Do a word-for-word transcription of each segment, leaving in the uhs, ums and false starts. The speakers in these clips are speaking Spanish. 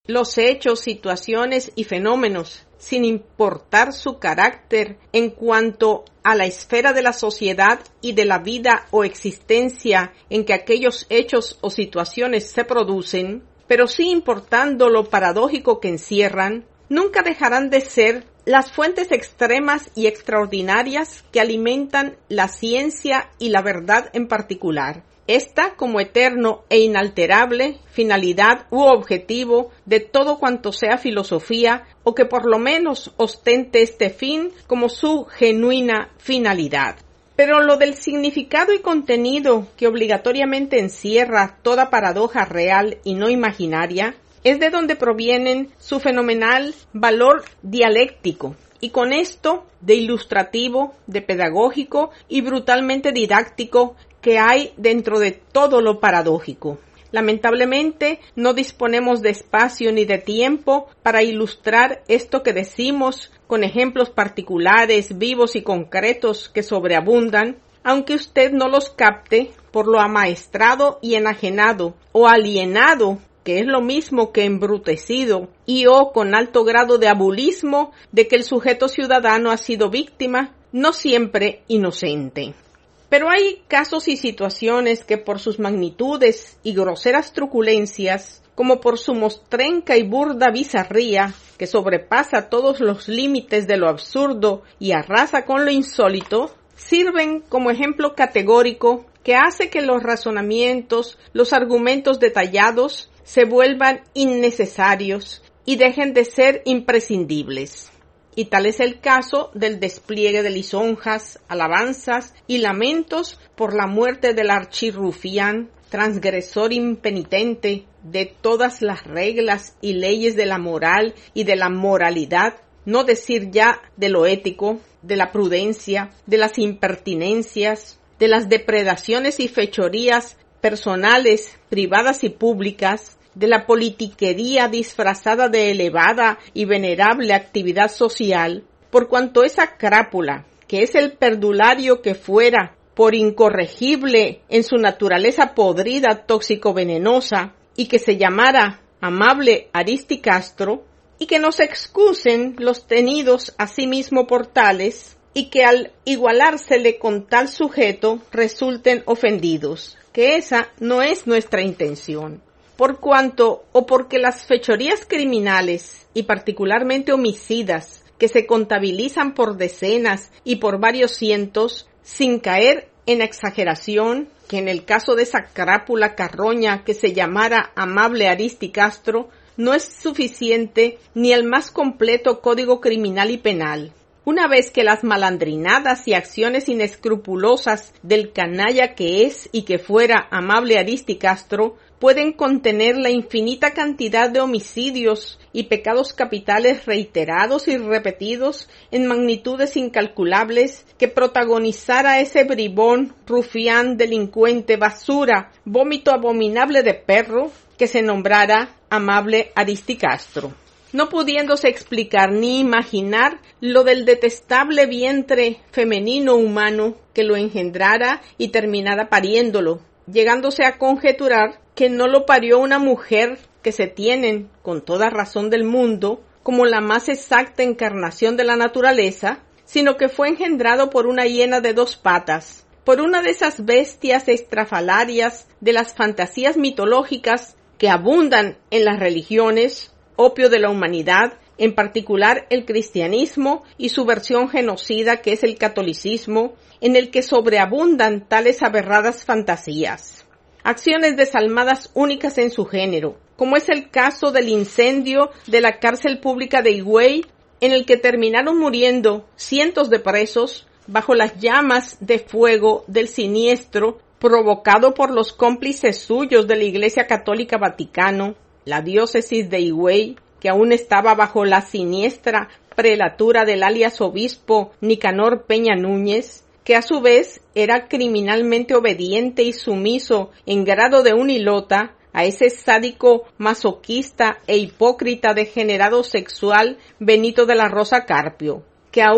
los hechos, situaciones y fenómenos, sin importar su carácter en cuanto a la esfera de la sociedad y de la vida o existencia en que aquellos hechos o situaciones se producen, pero sí importando lo paradójico que encierran, nunca dejarán de ser las fuentes extremas y extraordinarias que alimentan la ciencia y la verdad en particular. Esta como eterno e inalterable finalidad u objetivo de todo cuanto sea filosofía o que por lo menos ostente este fin como su genuina finalidad. Pero lo del significado y contenido que obligatoriamente encierra toda paradoja real y no imaginaria es de donde provienen su fenomenal valor dialéctico. Y con esto, de ilustrativo, de pedagógico y brutalmente didáctico que hay dentro de todo lo paradójico. Lamentablemente, no disponemos de espacio ni de tiempo para ilustrar esto que decimos con ejemplos particulares, vivos y concretos que sobreabundan, aunque usted no los capte por lo amaestrado y enajenado o alienado, que es lo mismo que embrutecido, y o con alto grado de abulismo de que el sujeto ciudadano ha sido víctima, no siempre inocente. Pero hay casos y situaciones que por sus magnitudes y groseras truculencias, como por su mostrenca y burda bizarría, que sobrepasa todos los límites de lo absurdo y arrasa con lo insólito, sirven como ejemplo categórico que hace que los razonamientos, los argumentos detallados, se vuelvan innecesarios y dejen de ser imprescindibles. Y tal es el caso del despliegue de lisonjas, alabanzas y lamentos por la muerte del archirrufián, transgresor impenitente de todas las reglas y leyes de la moral y de la moralidad, no decir ya de lo ético, de la prudencia, de las impertinencias, de las depredaciones y fechorías personales, privadas y públicas, de la politiquería disfrazada de elevada y venerable actividad social, por cuanto esa crápula, que es el perdulario que fuera, por incorregible en su naturaleza podrida, tóxico-venenosa, y que se llamara amable Aristicastro, y que nos excusen los tenidos a sí mismo por tales, y que al igualársele con tal sujeto resulten ofendidos, que esa no es nuestra intención. Por cuanto, o porque las fechorías criminales, y particularmente homicidas, que se contabilizan por decenas y por varios cientos, sin caer en exageración, que en el caso de esa crápula carroña que se llamara amable Aristicastro, no es suficiente ni el más completo código criminal y penal. Una vez que las malandrinadas y acciones inescrupulosas del canalla que es y que fuera amable Aristicastro pueden contener la infinita cantidad de homicidios y pecados capitales reiterados y repetidos en magnitudes incalculables que protagonizara ese bribón, rufián, delincuente, basura, vómito abominable de perro que se nombrara amable Aristicastro, no pudiéndose explicar ni imaginar lo del detestable vientre femenino humano que lo engendrara y terminara pariéndolo, llegándose a conjeturar que no lo parió una mujer que se tienen, con toda razón del mundo, como la más exacta encarnación de la naturaleza, sino que fue engendrado por una hiena de dos patas, por una de esas bestias estrafalarias de las fantasías mitológicas que abundan en las religiones, opio de la humanidad, en particular el cristianismo y su versión genocida que es el catolicismo, en el que sobreabundan tales aberradas fantasías. Acciones desalmadas únicas en su género, como es el caso del incendio de la cárcel pública de Higüey, en el que terminaron muriendo cientos de presos bajo las llamas de fuego del siniestro provocado por los cómplices suyos de la Iglesia Católica Vaticano, la diócesis de Higüey, que aún estaba bajo la siniestra prelatura del alias obispo Nicanor Peña Núñez, que a su vez era criminalmente obediente y sumiso en grado de unilota a ese sádico masoquista e hipócrita degenerado sexual Benito de la Rosa Carpio, que aún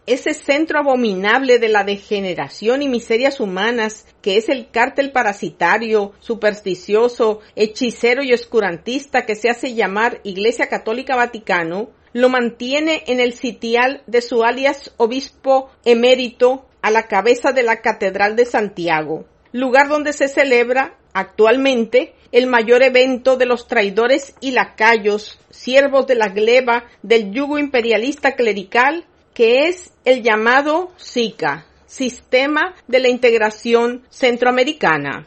ese centro abominable de la degeneración y miserias humanas que es el cártel parasitario, supersticioso, hechicero y oscurantista que se hace llamar Iglesia Católica Vaticano, lo mantiene en el sitial de su alias obispo emérito a la cabeza de la Catedral de Santiago, lugar donde se celebra actualmente el mayor evento de los traidores y lacayos, siervos de la gleba del yugo imperialista clerical, que es el llamado SICA, Sistema de la Integración Centroamericana.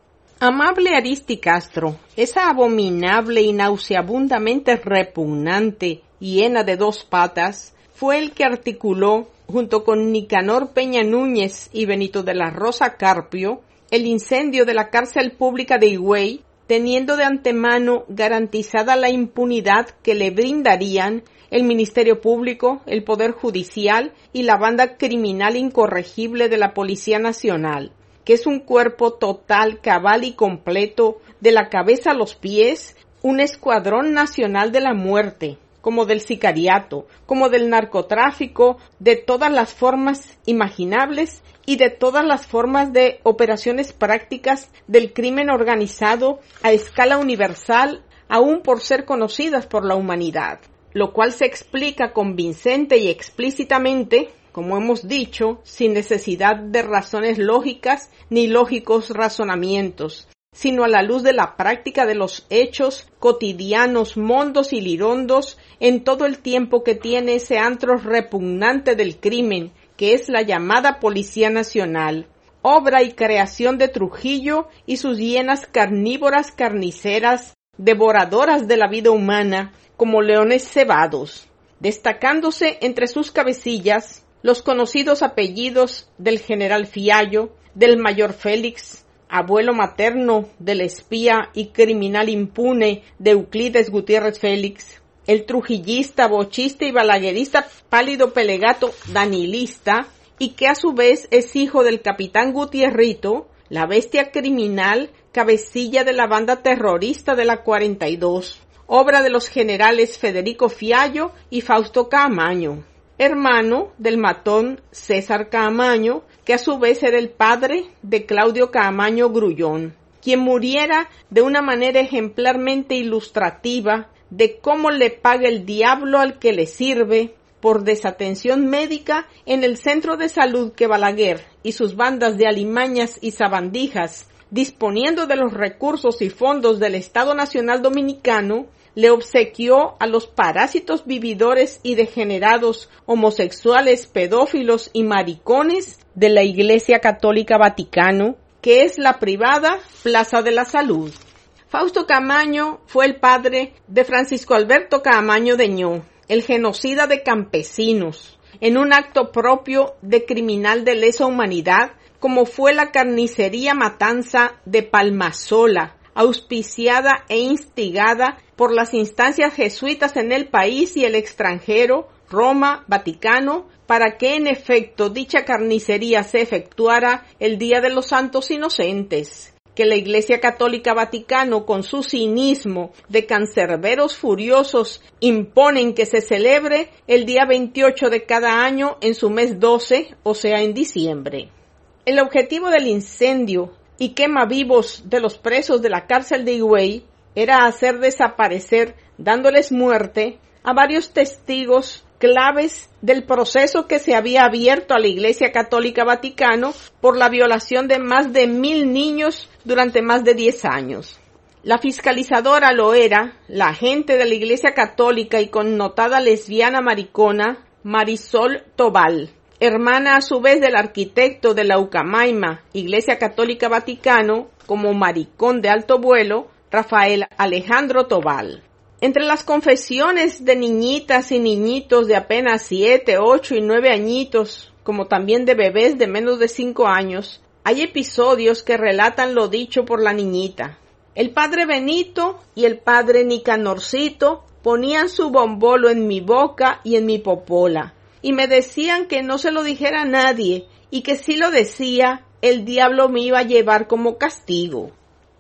Amable Aristi Castro, esa abominable y nauseabundamente repugnante hiena de dos patas, fue el que articuló, junto con Nicanor Peña Núñez y Benito de la Rosa Carpio, el incendio de la cárcel pública de Higüey, teniendo de antemano garantizada la impunidad que le brindarían el Ministerio Público, el Poder Judicial y la banda criminal incorregible de la Policía Nacional, que es un cuerpo total, cabal y completo, de la cabeza a los pies, un escuadrón nacional de la muerte, como del sicariato, como del narcotráfico, de todas las formas imaginables y de todas las formas de operaciones prácticas del crimen organizado a escala universal, aún por ser conocidas por la humanidad, lo cual se explica convincente y explícitamente, como hemos dicho, sin necesidad de razones lógicas ni lógicos razonamientos, sino a la luz de la práctica de los hechos cotidianos, mondos y lirondos en todo el tiempo que tiene ese antro repugnante del crimen, que es la llamada Policía Nacional, obra y creación de Trujillo y sus hienas carnívoras carniceras, devoradoras de la vida humana, como leones cebados, destacándose entre sus cabecillas los conocidos apellidos del general Fiallo, del mayor Félix, abuelo materno del espía y criminal impune de Euclides Gutiérrez Félix, el trujillista, bochista y balaguerista Pálido Pelegato Danilista, y que a su vez es hijo del capitán Gutierrito, la bestia criminal, cabecilla de la banda terrorista de la cuarenta y dos, obra de los generales Federico Fiallo y Fausto Caamaño, hermano del matón César Caamaño, que a su vez era el padre de Claudio Caamaño Grullón, quien muriera de una manera ejemplarmente ilustrativa de cómo le paga el diablo al que le sirve por desatención médica en el centro de salud que Balaguer y sus bandas de alimañas y sabandijas, disponiendo de los recursos y fondos del Estado Nacional Dominicano, le obsequió a los parásitos vividores y degenerados homosexuales, pedófilos y maricones de la Iglesia Católica Vaticano, que es la privada Plaza de la Salud. Fausto Caamaño fue el padre de Francisco Alberto Caamaño Deñó, el genocida de campesinos, en un acto propio de criminal de lesa humanidad, como fue la carnicería matanza de Palmasola, auspiciada e instigada por las instancias jesuitas en el país y el extranjero, Roma, Vaticano, para que en efecto dicha carnicería se efectuara el Día de los Santos Inocentes, que la Iglesia Católica Vaticano, con su cinismo de cancerberos furiosos, imponen que se celebre el día veintiocho de cada año en su mes doce, o sea en diciembre. El objetivo del incendio y quema vivos de los presos de la cárcel de Higüey era hacer desaparecer, dándoles muerte, a varios testigos claves del proceso que se había abierto a la Iglesia Católica Vaticano por la violación de más de mil niños durante más de diez años. La fiscalizadora lo era la agente de la Iglesia Católica y connotada lesbiana maricona Marisol Tobal, hermana a su vez del arquitecto de la Ucamaima, Iglesia Católica Vaticano, como maricón de alto vuelo, Rafael Alejandro Tobal. Entre las confesiones de niñitas y niñitos de apenas siete, ocho y nueve añitos, como también de bebés de menos de cinco años, hay episodios que relatan lo dicho por la niñita. El padre Benito y el padre Nicanorcito ponían su bombolo en mi boca y en mi popola, y me decían que no se lo dijera a nadie, y que si lo decía, el diablo me iba a llevar como castigo.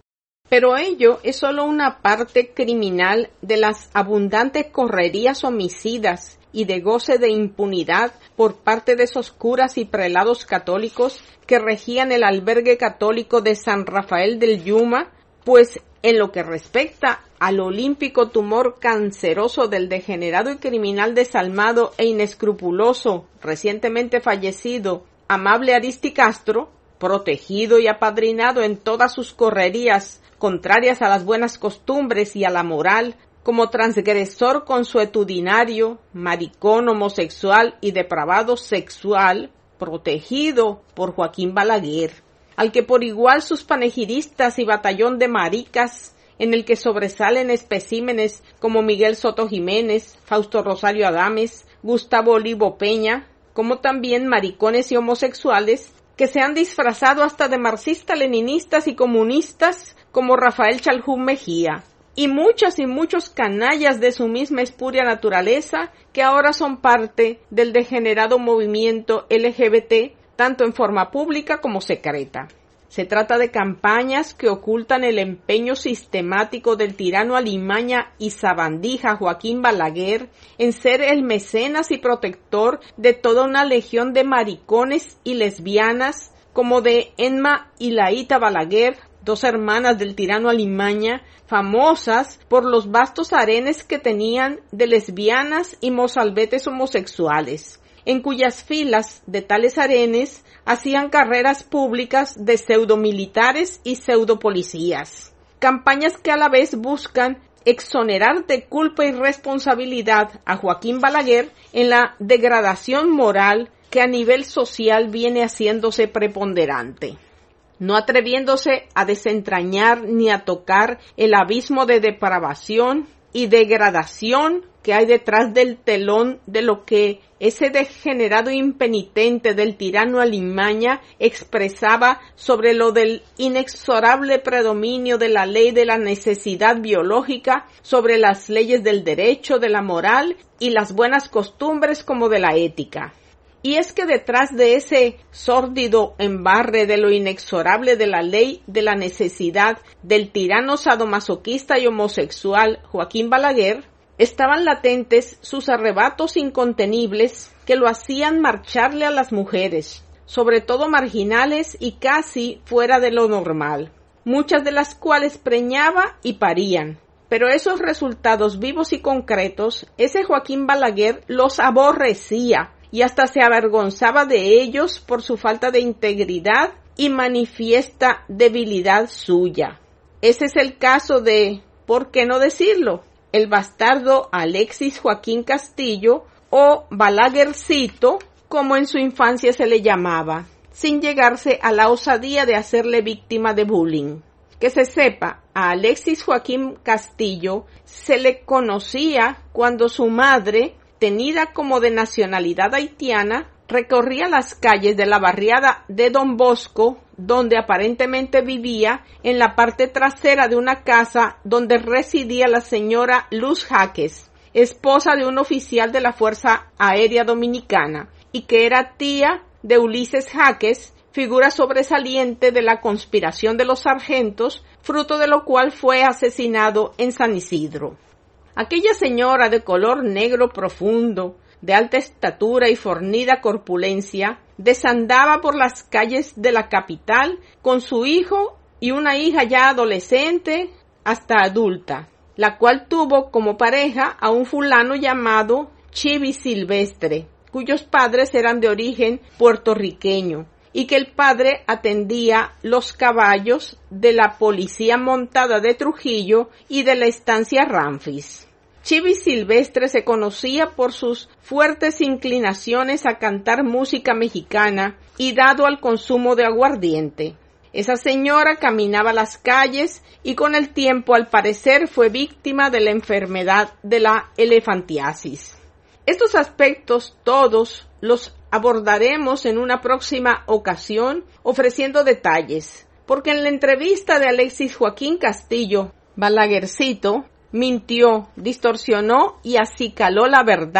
Pero ello es solo una parte criminal de las abundantes correrías homicidas y de goce de impunidad por parte de esos curas y prelados católicos que regían el albergue católico de San Rafael del Yuma, pues en lo que respecta al olímpico tumor canceroso del degenerado y criminal desalmado e inescrupuloso, recientemente fallecido, Amable Aristi Castro, protegido y apadrinado en todas sus correrías contrarias a las buenas costumbres y a la moral, como transgresor consuetudinario, maricón homosexual y depravado sexual, protegido por Joaquín Balaguer, al que por igual sus panegidistas y batallón de maricas, en el que sobresalen especímenes como Miguel Soto Jiménez, Fausto Rosario Adames, Gustavo Olivo Peña, como también maricones y homosexuales, que se han disfrazado hasta de marxistas-leninistas y comunistas como Rafael Chalhún Mejía, y muchas y muchos canallas de su misma espuria naturaleza que ahora son parte del degenerado movimiento L G B T, tanto en forma pública como secreta. Se trata de campañas que ocultan el empeño sistemático del tirano alimaña y sabandija Joaquín Balaguer en ser el mecenas y protector de toda una legión de maricones y lesbianas, como de Enma y Laíta Balaguer, dos hermanas del tirano alimaña, famosas por los vastos harenes que tenían de lesbianas y mozalbetes homosexuales, en cuyas filas de tales harenes hacían carreras públicas de pseudomilitares y pseudopolicías. Campañas que a la vez buscan exonerar de culpa y responsabilidad a Joaquín Balaguer en la degradación moral que a nivel social viene haciéndose preponderante, no atreviéndose a desentrañar ni a tocar el abismo de depravación y degradación que hay detrás del telón de lo que ese degenerado impenitente del tirano alimaña expresaba sobre lo del inexorable predominio de la ley de la necesidad biológica sobre las leyes del derecho, de la moral y las buenas costumbres como de la ética. Y es que detrás de ese sórdido embarre de lo inexorable de la ley de la necesidad del tirano sadomasoquista y homosexual Joaquín Balaguer, estaban latentes sus arrebatos incontenibles que lo hacían marcharle a las mujeres, sobre todo marginales y casi fuera de lo normal, muchas de las cuales preñaba y parían. Pero esos resultados vivos y concretos, ese Joaquín Balaguer los aborrecía y hasta se avergonzaba de ellos por su falta de integridad y manifiesta debilidad suya. Ese es el caso de, ¿por qué no decirlo?, el bastardo Alexis Joaquín Castillo, o Balaguercito, como en su infancia se le llamaba, sin llegarse a la osadía de hacerle víctima de bullying. Que se sepa, a Alexis Joaquín Castillo se le conocía cuando su madre, tenida como de nacionalidad haitiana, recorría las calles de la barriada de Don Bosco, donde aparentemente vivía en la parte trasera de una casa donde residía la señora Luz Jaques, esposa de un oficial de la Fuerza Aérea Dominicana, y que era tía de Ulises Jaques, figura sobresaliente de la conspiración de los sargentos, fruto de lo cual fue asesinado en San Isidro. Aquella señora de color negro profundo, de alta estatura y fornida corpulencia, desandaba por las calles de la capital con su hijo y una hija ya adolescente hasta adulta, la cual tuvo como pareja a un fulano llamado Chivi Silvestre, cuyos padres eran de origen puertorriqueño, y que el padre atendía los caballos de la policía montada de Trujillo y de la estancia Ramfis. Chivi Silvestre se conocía por sus fuertes inclinaciones a cantar música mexicana y dado al consumo de aguardiente. Esa señora caminaba las calles y con el tiempo al parecer fue víctima de la enfermedad de la elefantiasis. Estos aspectos todos los abordaremos en una próxima ocasión ofreciendo detalles, porque en la entrevista de Alexis Joaquín Castillo, Balaguercito mintió, distorsionó y acicaló la verdad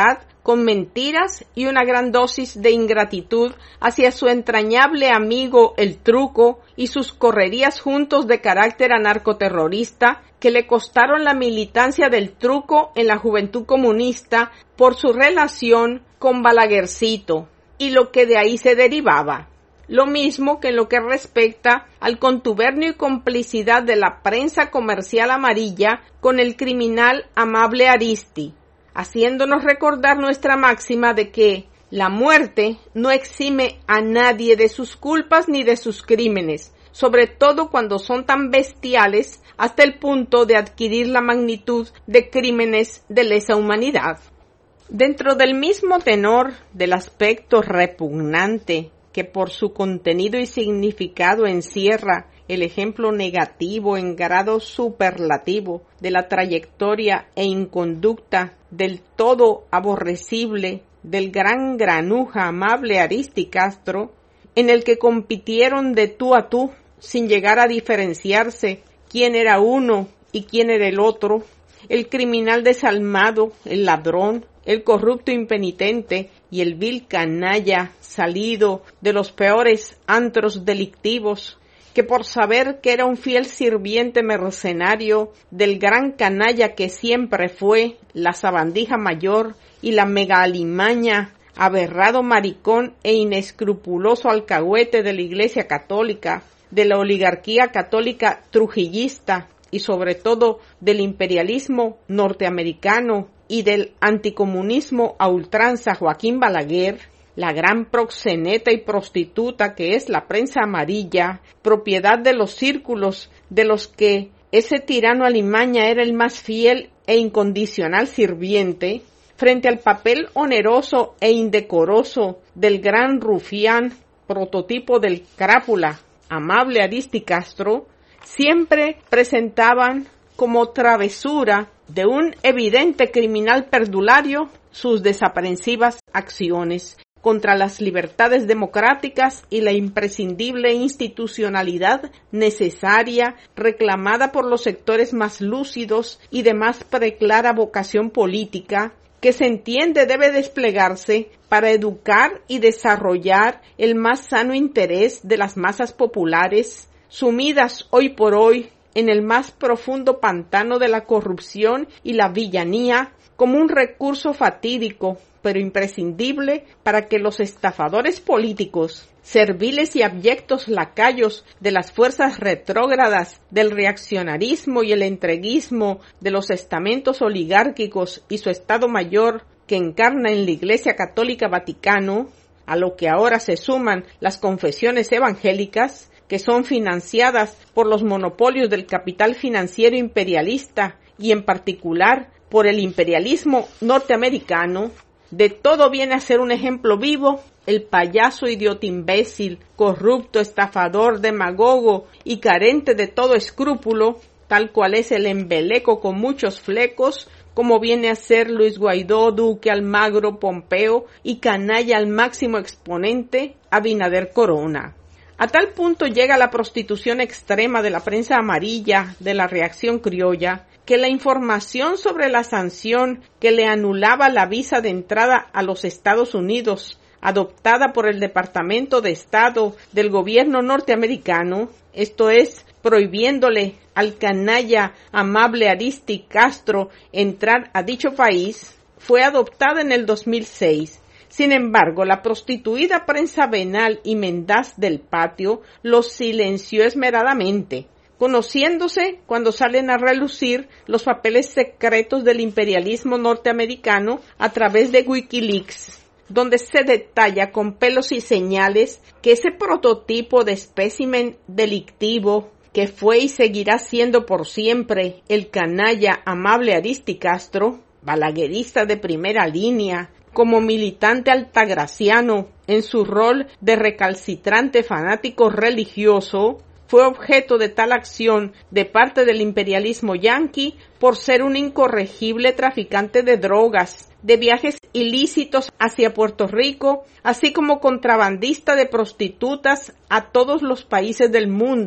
con mentiras y una gran dosis de ingratitud hacia su entrañable amigo el truco y sus correrías juntos de carácter anarcoterrorista que le costaron la militancia del truco en la Juventud Comunista por su relación con Balaguercito y lo que de ahí se derivaba. Lo mismo que en lo que respecta al contubernio y complicidad de la prensa comercial amarilla con el criminal Amable Aristi, haciéndonos recordar nuestra máxima de que la muerte no exime a nadie de sus culpas ni de sus crímenes, sobre todo cuando son tan bestiales hasta el punto de adquirir la magnitud de crímenes de lesa humanidad. Dentro del mismo tenor del aspecto repugnante que por su contenido y significado encierra el ejemplo negativo en grado superlativo de la trayectoria e inconducta del todo aborrecible del gran granuja Amable Aristi Castro, en el que compitieron de tú a tú sin llegar a diferenciarse quién era uno y quién era el otro, el criminal desalmado, el ladrón, el corrupto impenitente y el vil canalla salido de los peores antros delictivos, que por saber que era un fiel sirviente mercenario del gran canalla que siempre fue la sabandija mayor y la mega alimaña, aberrado maricón e inescrupuloso alcahuete de la Iglesia Católica, de la oligarquía católica trujillista y sobre todo del imperialismo norteamericano y del anticomunismo a ultranza Joaquín Balaguer, la gran proxeneta y prostituta que es la prensa amarilla, propiedad de los círculos de los que ese tirano alimaña era el más fiel e incondicional sirviente, frente al papel oneroso e indecoroso del gran rufián, prototipo del crápula, Amable Aristi Castro, siempre presentaban como travesura de un evidente criminal perdulario sus desaprensivas acciones contra las libertades democráticas y la imprescindible institucionalidad necesaria reclamada por los sectores más lúcidos y de más preclara vocación política, que se entiende debe desplegarse para educar y desarrollar el más sano interés de las masas populares, sumidas hoy por hoy en el más profundo pantano de la corrupción y la villanía, como un recurso fatídico pero imprescindible para que los estafadores políticos, serviles y abyectos lacayos de las fuerzas retrógradas del reaccionarismo y el entreguismo de los estamentos oligárquicos y su Estado Mayor que encarna en la Iglesia Católica Vaticano, a lo que ahora se suman las confesiones evangélicas, que son financiadas por los monopolios del capital financiero imperialista y en particular por el imperialismo norteamericano, de todo viene a ser un ejemplo vivo el payaso idiota imbécil, corrupto, estafador, demagogo y carente de todo escrúpulo, tal cual es el embeleco con muchos flecos, como viene a ser Luis Guaidó, Duque, Almagro, Pompeo y canalla al máximo exponente, Abinader Corona. A tal punto llega la prostitución extrema de la prensa amarilla de la reacción criolla, que la información sobre la sanción que le anulaba la visa de entrada a los Estados Unidos, adoptada por el Departamento de Estado del gobierno norteamericano, esto es, prohibiéndole al canalla Amable Aristi Castro entrar a dicho país, fue adoptada en el dos mil seis. Sin embargo, la prostituida prensa venal y mendaz del patio los silenció esmeradamente, conociéndose cuando salen a relucir los papeles secretos del imperialismo norteamericano a través de Wikileaks, donde se detalla con pelos y señales que ese prototipo de espécimen delictivo que fue y seguirá siendo por siempre el canalla Amable Aristi Castro, balaguerista de primera línea, como militante altagraciano en su rol de recalcitrante fanático religioso, fue objeto de tal acción de parte del imperialismo yanqui por ser un incorregible traficante de drogas, de viajes ilícitos hacia Puerto Rico, así como contrabandista de prostitutas a todos los países del mundo,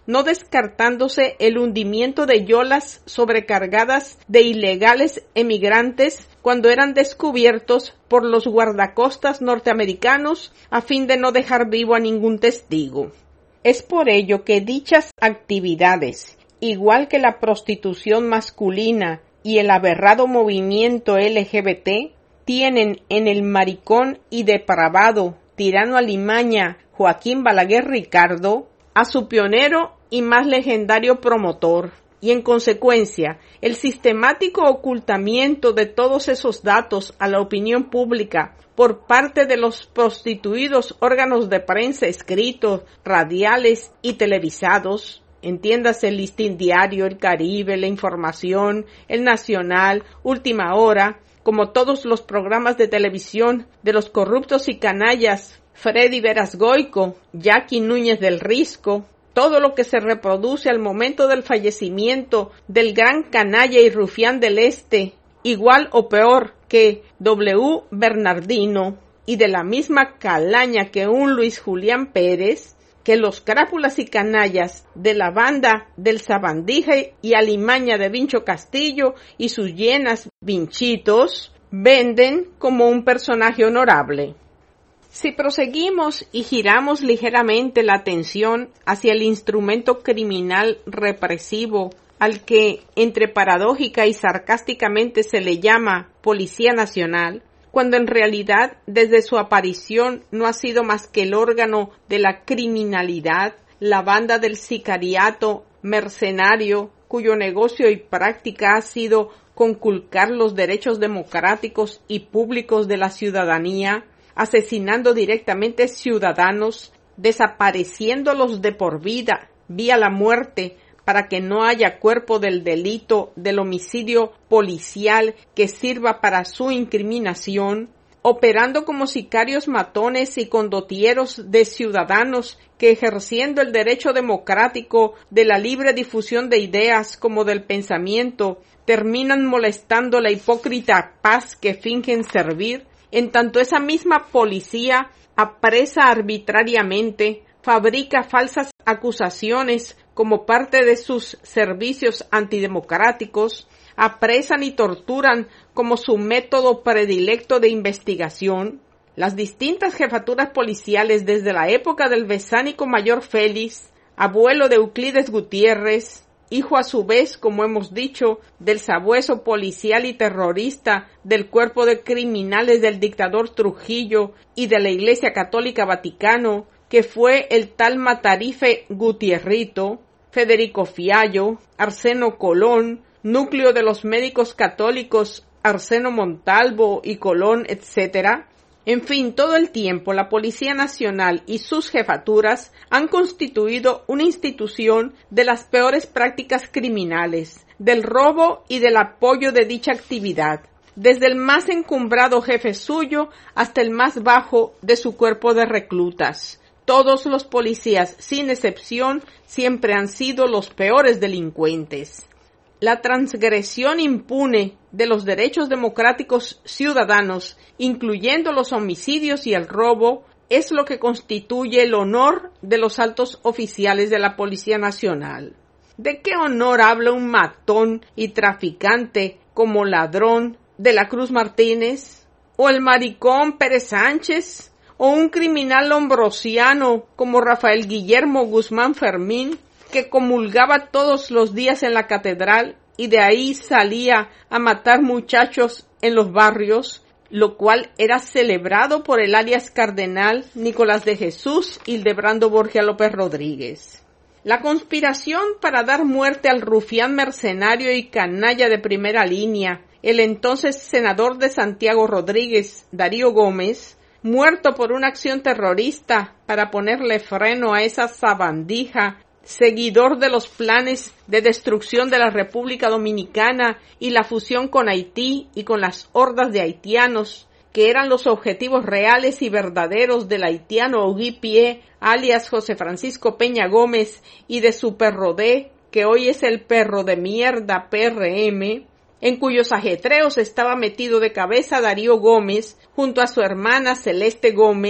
no descartándose el hundimiento de yolas sobrecargadas de ilegales emigrantes cuando eran descubiertos por los guardacostas norteamericanos a fin de no dejar vivo a ningún testigo. Es por ello que dichas actividades, igual que la prostitución masculina y el aberrado movimiento L G B T, tienen en el maricón y depravado tirano alimaña Joaquín Balaguer Ricardo a su pionero y más legendario promotor, y en consecuencia el sistemático ocultamiento de todos esos datos a la opinión pública por parte de los prostituidos órganos de prensa escritos, radiales y televisados, entiéndase el Listín Diario, El Caribe, La Información, El Nacional, Última Hora, como todos los programas de televisión de los corruptos y canallas Freddy Veras Goico, Jackie Núñez del Risco, todo lo que se reproduce al momento del fallecimiento del gran canalla y rufián del Este, igual o peor que W. Bernardino, y de la misma calaña que un Luis Julián Pérez, que los crápulas y canallas de la banda del Sabandija y Alimaña de Vincho Castillo y sus llenas Vinchitos venden como un personaje honorable. Si proseguimos y giramos ligeramente la atención hacia el instrumento criminal represivo al que entre paradójica y sarcásticamente se le llama Policía Nacional, cuando en realidad desde su aparición no ha sido más que el órgano de la criminalidad, la banda del sicariato mercenario, cuyo negocio y práctica ha sido conculcar los derechos democráticos y públicos de la ciudadanía, asesinando directamente ciudadanos, desapareciéndolos de por vida, vía la muerte, para que no haya cuerpo del delito del homicidio policial que sirva para su incriminación, operando como sicarios matones y condotieros de ciudadanos que, ejerciendo el derecho democrático de la libre difusión de ideas como del pensamiento, terminan molestando la hipócrita paz que fingen servir, en tanto esa misma policía apresa arbitrariamente, fabrica falsas acusaciones como parte de sus servicios antidemocráticos, apresan y torturan como su método predilecto de investigación. Las distintas jefaturas policiales desde la época del besánico mayor Félix, abuelo de Euclides Gutiérrez, hijo a su vez, como hemos dicho, del sabueso policial y terrorista del cuerpo de criminales del dictador Trujillo y de la Iglesia Católica Vaticano, que fue el tal Matarife Gutierrito, Federico Fiallo, Arseno Colón, núcleo de los médicos católicos Arseno Montalvo y Colón, etcétera. En fin, todo el tiempo la Policía Nacional y sus jefaturas han constituido una institución de las peores prácticas criminales, del robo y del apoyo de dicha actividad, desde el más encumbrado jefe suyo hasta el más bajo de su cuerpo de reclutas. Todos los policías, sin excepción, siempre han sido los peores delincuentes. La transgresión impune de los derechos democráticos ciudadanos, incluyendo los homicidios y el robo, es lo que constituye el honor de los altos oficiales de la Policía Nacional. ¿De qué honor habla un matón y traficante como Ladrón de la Cruz Martínez? ¿O el maricón Pérez Sánchez? ¿O un criminal lombrosiano como Rafael Guillermo Guzmán Fermín, que comulgaba todos los días en la catedral y de ahí salía a matar muchachos en los barrios, lo cual era celebrado por el alias cardenal Nicolás de Jesús Hildebrando Borgia López Rodríguez? La conspiración para dar muerte al rufián mercenario y canalla de primera línea, el entonces senador de Santiago Rodríguez, Darío Gómez, muerto por una acción terrorista para ponerle freno a esa sabandija, seguidor de los planes de destrucción de la República Dominicana y la fusión con Haití y con las hordas de haitianos, que eran los objetivos reales y verdaderos del haitiano Ogui Pie, alias José Francisco Peña Gómez, y de su perro D, que hoy es el perro de mierda P R M, en cuyos ajetreos estaba metido de cabeza Darío Gómez, junto a su hermana Celeste Gómez,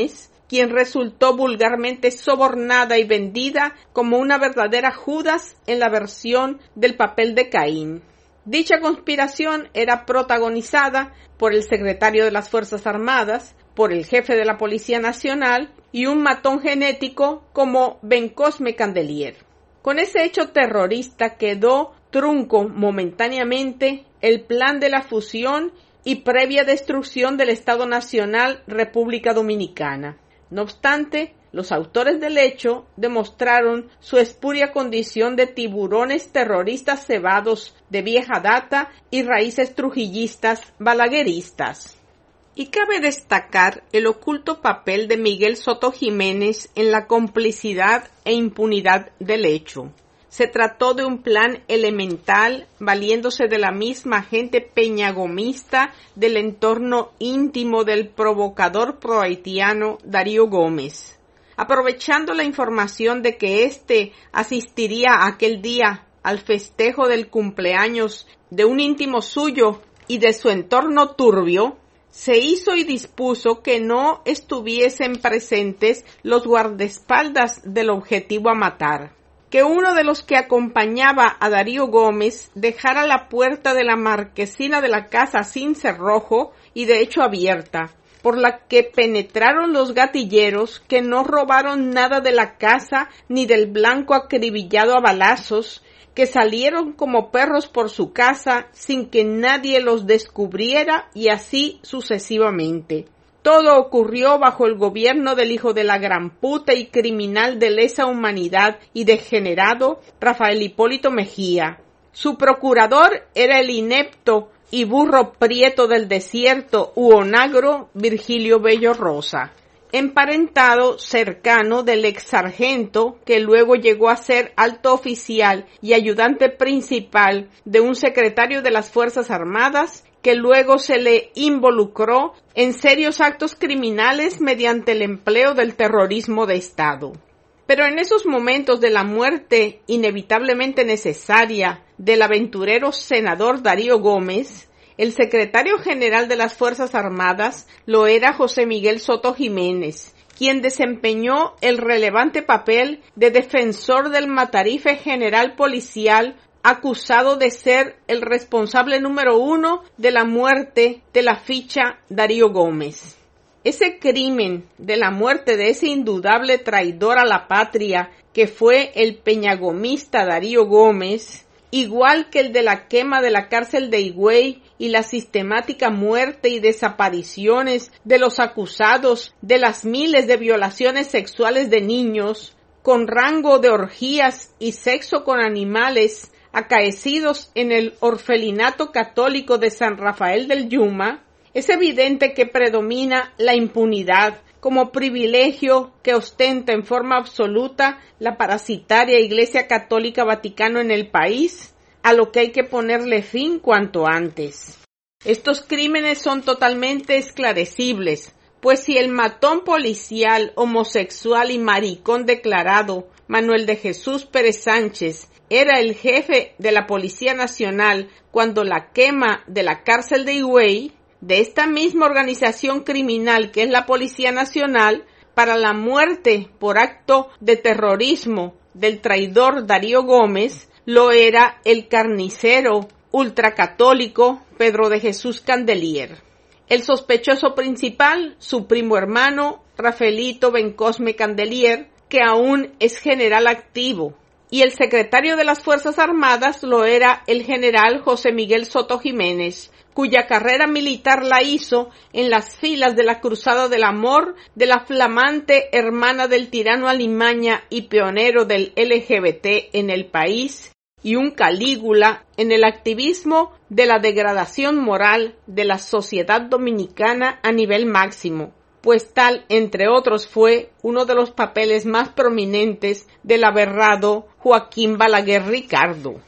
quien resultó vulgarmente sobornada y vendida como una verdadera Judas en la versión del papel de Caín. Dicha conspiración era protagonizada por el secretario de las Fuerzas Armadas, por el jefe de la Policía Nacional y un matón genético como Ben Cosme Candelier. Con ese hecho terrorista quedó trunco momentáneamente el plan de la fusión y previa destrucción del Estado Nacional República Dominicana. No obstante, los autores del hecho demostraron su espuria condición de tiburones terroristas cebados de vieja data y raíces trujillistas balagueristas. Y cabe destacar el oculto papel de Miguel Soto Jiménez en la complicidad e impunidad del hecho. Se trató de un plan elemental, valiéndose de la misma gente peñagomista del entorno íntimo del provocador prohaitiano Darío Gómez. Aprovechando la información de que éste asistiría aquel día al festejo del cumpleaños de un íntimo suyo y de su entorno turbio, se hizo y dispuso que no estuviesen presentes los guardaespaldas del objetivo a matar. Que uno de los que acompañaba a Darío Gómez dejara la puerta de la marquesina de la casa sin cerrojo y de hecho abierta, por la que penetraron los gatilleros, que no robaron nada de la casa ni del blanco acribillado a balazos, que salieron como perros por su casa sin que nadie los descubriera y así sucesivamente. Todo ocurrió bajo el gobierno del hijo de la gran puta y criminal de lesa humanidad y degenerado Rafael Hipólito Mejía. Su procurador era el inepto y burro prieto del desierto u onagro Virgilio Bello Rosa, emparentado cercano del ex sargento que luego llegó a ser alto oficial y ayudante principal de un secretario de las Fuerzas Armadas que luego se le involucró en serios actos criminales mediante el empleo del terrorismo de Estado. Pero en esos momentos de la muerte inevitablemente necesaria del aventurero senador Darío Gómez, el secretario general de las Fuerzas Armadas lo era José Miguel Soto Jiménez, quien desempeñó el relevante papel de defensor del matarife general policial acusado de ser el responsable número uno de la muerte de la ficha Darío Gómez. Ese crimen de la muerte de ese indudable traidor a la patria que fue el peñagomista Darío Gómez, igual que el de la quema de la cárcel de Higüey y la sistemática muerte y desapariciones de los acusados de las miles de violaciones sexuales de niños, con rango de orgías y sexo con animales, acaecidos en el orfelinato católico de San Rafael del Yuma, es evidente que predomina la impunidad como privilegio que ostenta en forma absoluta la parasitaria Iglesia Católica Vaticano en el país, a lo que hay que ponerle fin cuanto antes. Estos crímenes son totalmente esclarecibles, pues si el matón policial, homosexual y maricón declarado Manuel de Jesús Pérez Sánchez era el jefe de la Policía Nacional cuando la quema de la cárcel de Higüey, de esta misma organización criminal que es la Policía Nacional, para la muerte por acto de terrorismo del traidor Darío Gómez, lo era el carnicero ultracatólico Pedro de Jesús Candelier. El sospechoso principal, su primo hermano, Rafaelito Ben Cosme Candelier, que aún es general activo, y el secretario de las Fuerzas Armadas lo era el general José Miguel Soto Jiménez, cuya carrera militar la hizo en las filas de la Cruzada del Amor de la flamante hermana del tirano Alimaña y pionero del L G B T en el país, y un Calígula en el activismo de la degradación moral de la sociedad dominicana a nivel máximo, pues tal, entre otros, fue uno de los papeles más prominentes del aberrado Joaquín Balaguer Ricardo.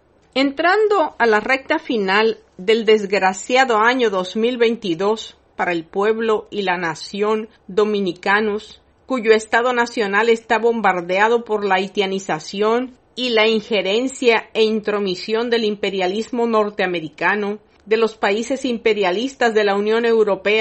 Entrando a la recta final del desgraciado año dos mil veintidós para el pueblo y la nación dominicanos, cuyo Estado Nacional está bombardeado por la haitianización y la injerencia e intromisión del imperialismo norteamericano, de los países imperialistas de la Unión Europea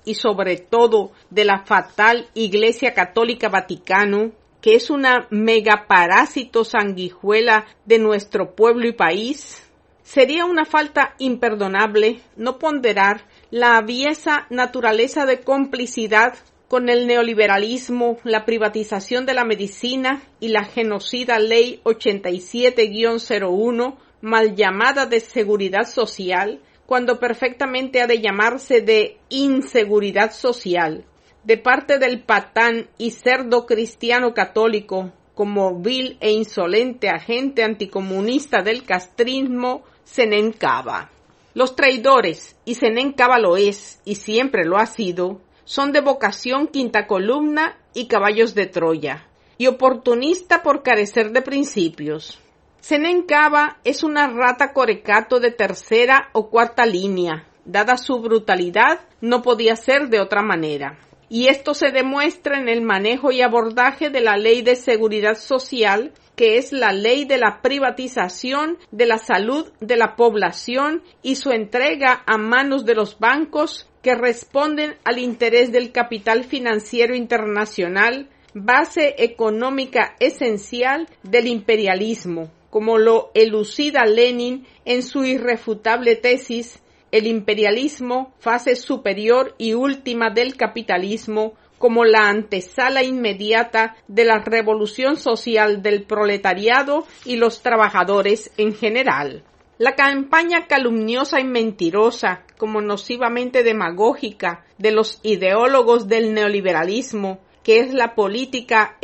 y sobre todo de la fatal Iglesia Católica Vaticano, que es una megaparásito sanguijuela de nuestro pueblo y país? Sería una falta imperdonable no ponderar la aviesa naturaleza de complicidad con el neoliberalismo, la privatización de la medicina y la genocida Ley ochenta y siete guión cero uno, mal llamada de seguridad social, cuando perfectamente ha de llamarse de inseguridad social, de parte del patán y cerdo cristiano católico, como vil e insolente agente anticomunista del castrismo, Zenén Cava. Los traidores, y Zenén Cava lo es, y siempre lo ha sido, son de vocación quinta columna y caballos de Troya, y oportunista por carecer de principios. Zenén Cava es una rata corecato de tercera o cuarta línea. Dada su brutalidad, no podía ser de otra manera. Y esto se demuestra en el manejo y abordaje de la Ley de Seguridad Social, que es la ley de la privatización de la salud de la población y su entrega a manos de los bancos que responden al interés del capital financiero internacional, base económica esencial del imperialismo, como lo elucida Lenin en su irrefutable tesis El imperialismo, fase superior y última del capitalismo, como la antesala inmediata de la revolución social del proletariado y los trabajadores en general. La campaña calumniosa y mentirosa, como nocivamente demagógica, de los ideólogos del neoliberalismo, que es la política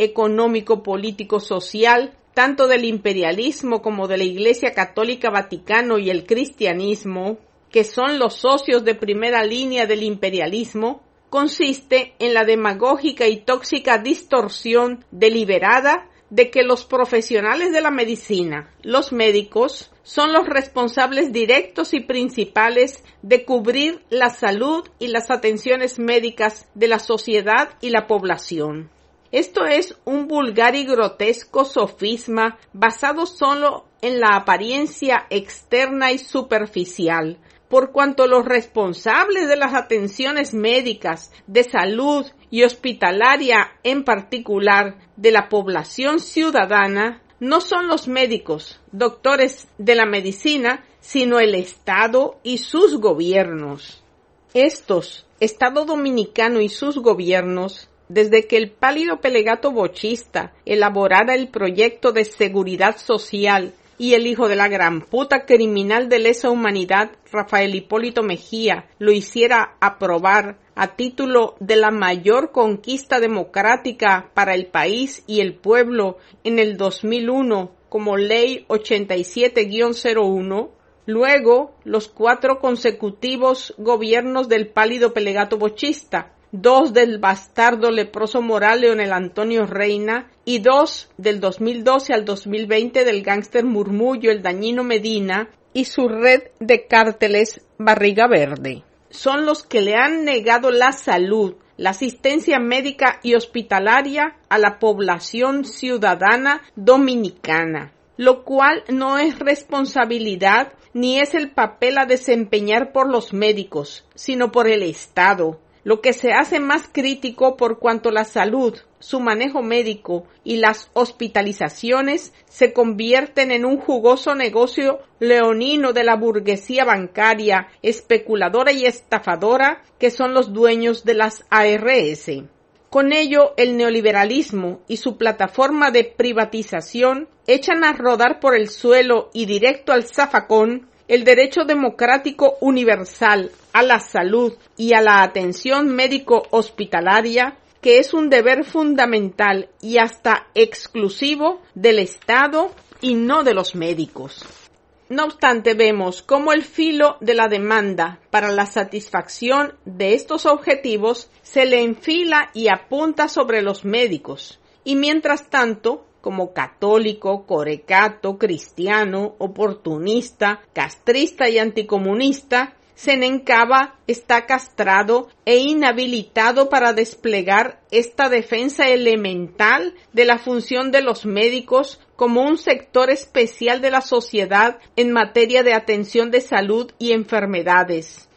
económico-político-social, tanto del imperialismo como de la Iglesia Católica Vaticano y el cristianismo, que son los socios de primera línea del imperialismo, consiste en la demagógica y tóxica distorsión deliberada de que los profesionales de la medicina, los médicos, son los responsables directos y principales de cubrir la salud y las atenciones médicas de la sociedad y la población. Esto es un vulgar y grotesco sofisma basado solo en la apariencia externa y superficial, por cuanto los responsables de las atenciones médicas, de salud y hospitalaria en particular de la población ciudadana, no son los médicos, doctores de la medicina, sino el Estado y sus gobiernos. Estos, Estado Dominicano y sus gobiernos, desde que el pálido Pelagato bochista elaborara el proyecto de seguridad social y el hijo de la gran puta criminal de lesa humanidad, Rafael Hipólito Mejía, lo hiciera aprobar a título de la mayor conquista democrática para el país y el pueblo en el dos mil uno como Ley ochenta y siete guión cero uno, luego los cuatro consecutivos gobiernos del pálido Pelagato bochista, dos del bastardo leproso moral Leonel Antonio Reina y dos del dos mil doce al dos mil veinte del gángster Murmullo el Dañino Medina y su red de cárteles Barriga Verde. Son los que le han negado la salud, la asistencia médica y hospitalaria a la población ciudadana dominicana, lo cual no es responsabilidad ni es el papel a desempeñar por los médicos, sino por el Estado, lo que se hace más crítico por cuanto la salud, su manejo médico y las hospitalizaciones se convierten en un jugoso negocio leonino de la burguesía bancaria, especuladora y estafadora que son los dueños de las A R S. Con ello, el neoliberalismo y su plataforma de privatización echan a rodar por el suelo y directo al zafacón el derecho democrático universal a la salud y a la atención médico-hospitalaria, que es un deber fundamental y hasta exclusivo del Estado y no de los médicos. No obstante, vemos cómo el filo de la demanda para la satisfacción de estos objetivos se le enfila y apunta sobre los médicos, y mientras tanto, como católico, corecato, cristiano, oportunista, castrista y anticomunista, Zenén Cava está castrado e inhabilitado para desplegar esta defensa elemental de la función de los médicos como un sector especial de la sociedad en materia de atención de salud y enfermedades,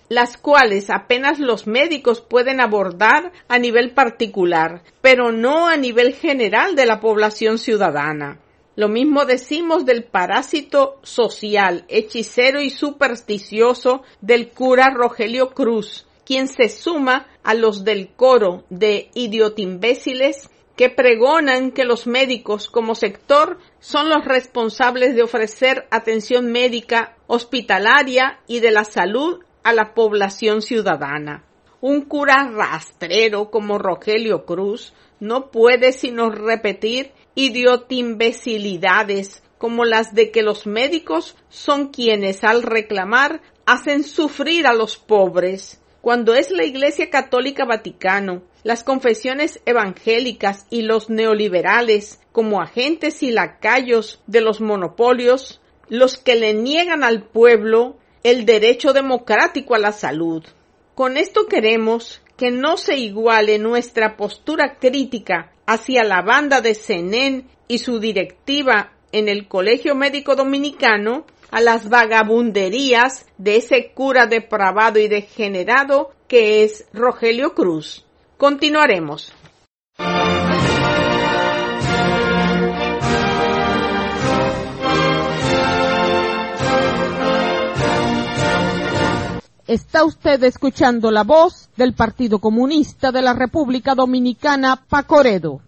las cuales apenas los médicos pueden abordar a nivel particular, pero no a nivel general de la población ciudadana. Lo mismo decimos del parásito social, hechicero y supersticioso del cura Rogelio Cruz, quien se suma a los del coro de idiotimbéciles que pregonan que los médicos como sector son los responsables de ofrecer atención médica, hospitalaria y de la salud a la población ciudadana. Un cura rastrero como Rogelio Cruz no puede sino repetir idiotimbecilidades como las de que los médicos son quienes al reclamar hacen sufrir a los pobres, cuando es la Iglesia Católica Vaticano, las confesiones evangélicas y los neoliberales como agentes y lacayos de los monopolios los que le niegan al pueblo el derecho democrático a la salud. Con esto queremos que no se iguale nuestra postura crítica hacia la banda de C N E y su directiva en el Colegio Médico Dominicano a las vagabunderías de ese cura depravado y degenerado que es Rogelio Cruz. Continuaremos. Está usted escuchando la voz del Partido Comunista de la República Dominicana, Pacoredo.